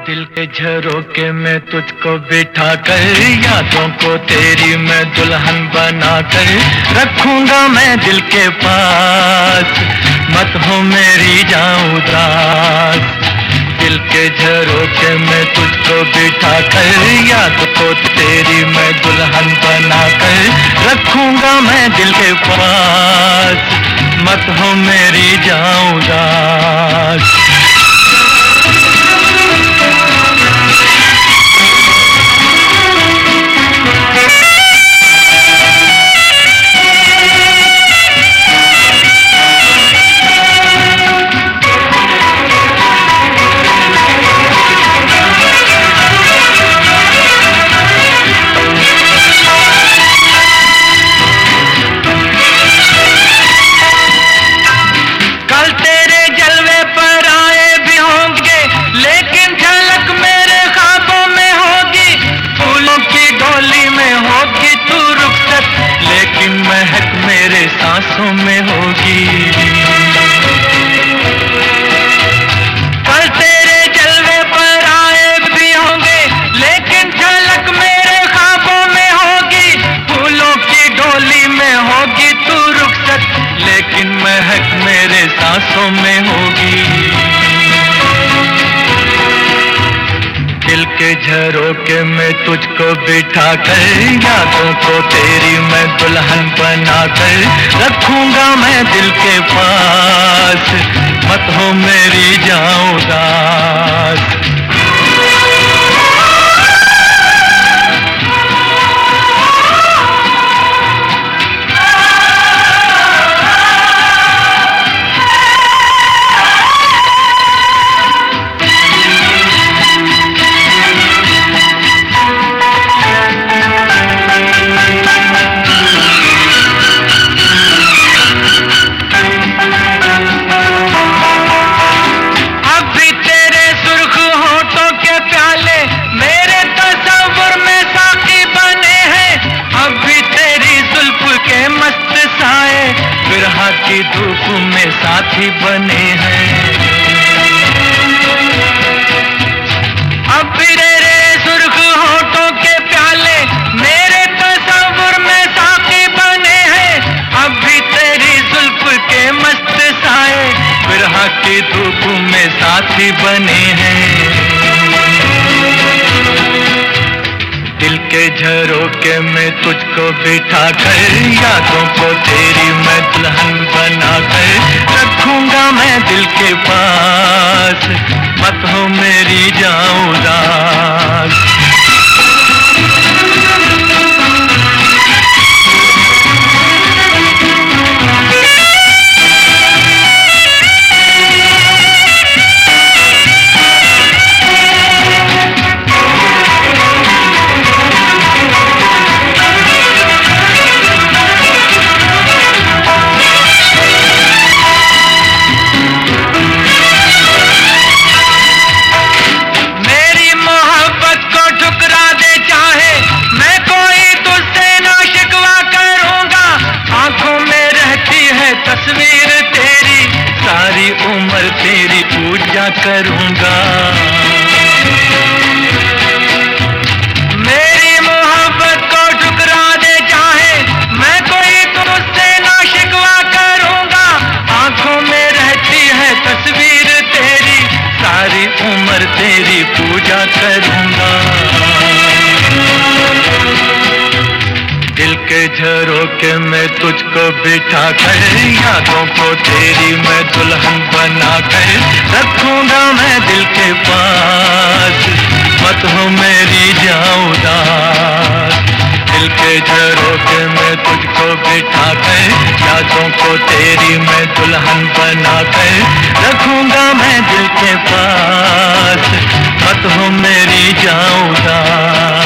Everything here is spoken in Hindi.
दिल के झरोके में तुझको बिठा कर, यादों को तेरी मैं दुल्हन बना कर रखूंगा मैं दिल के पास, मत हो मेरी जाऊं उदास। दिल के झरोके में तुझको बिठा कर, यादों को तेरी मैं दुल्हन बना कर रखूंगा मैं दिल के पास, मत हो मेरी जाऊं उदास। मेरे सांसों में होगी, कल तेरे जलवे पर आए भी होंगे, लेकिन झलक मेरे ख्वाबों में होगी। फूलों की डोली में होगी तू रुखसत, लेकिन महक मेरे सांसों में होगी। दिल के झरोके में तुझको बिठा कर, यादों को तेरी मैं दुल्हन बना कर रखूंगा मैं दिल के पास, मत हो मेरी जाऊं उदास। बिरहा की धूप में साथी बने हैं, अब भी तेरे सुर्ख होठों के प्याले मेरे तस्वुर में साथी बने हैं। अब भी तेरी जुल्फ के मस्त साए बिरहा की धूप में साथी बने हैं। दिल के झरोके में तुझको बिठा कर, यादों को तेरी मैं दुल्हन बना कर रखूंगा मैं दिल के पास, मत हो मेरी जाऊं उदास। तस्वीर तेरी सारी उम्र तेरी पूजा करूंगा, मेरी मोहब्बत को ठुकरा दे चाहे मैं कोई तुझसे ना शिकवा करूंगा। आंखों में रहती है तस्वीर तेरी सारी उम्र तेरी पूजा करूंगा। दिल के झरोके में तुझको बिठा कर, यादों को तेरी मैं दुल्हन बना कर रखूंगा मैं दिल के पास, मत हो मेरी जाऊं उदास। दिल के झरोके में तुझको बिठा कर, यादों को तेरी मैं दुल्हन बना कर रखूंगा मैं दिल के पास, मत हो मेरी जाऊं उदास।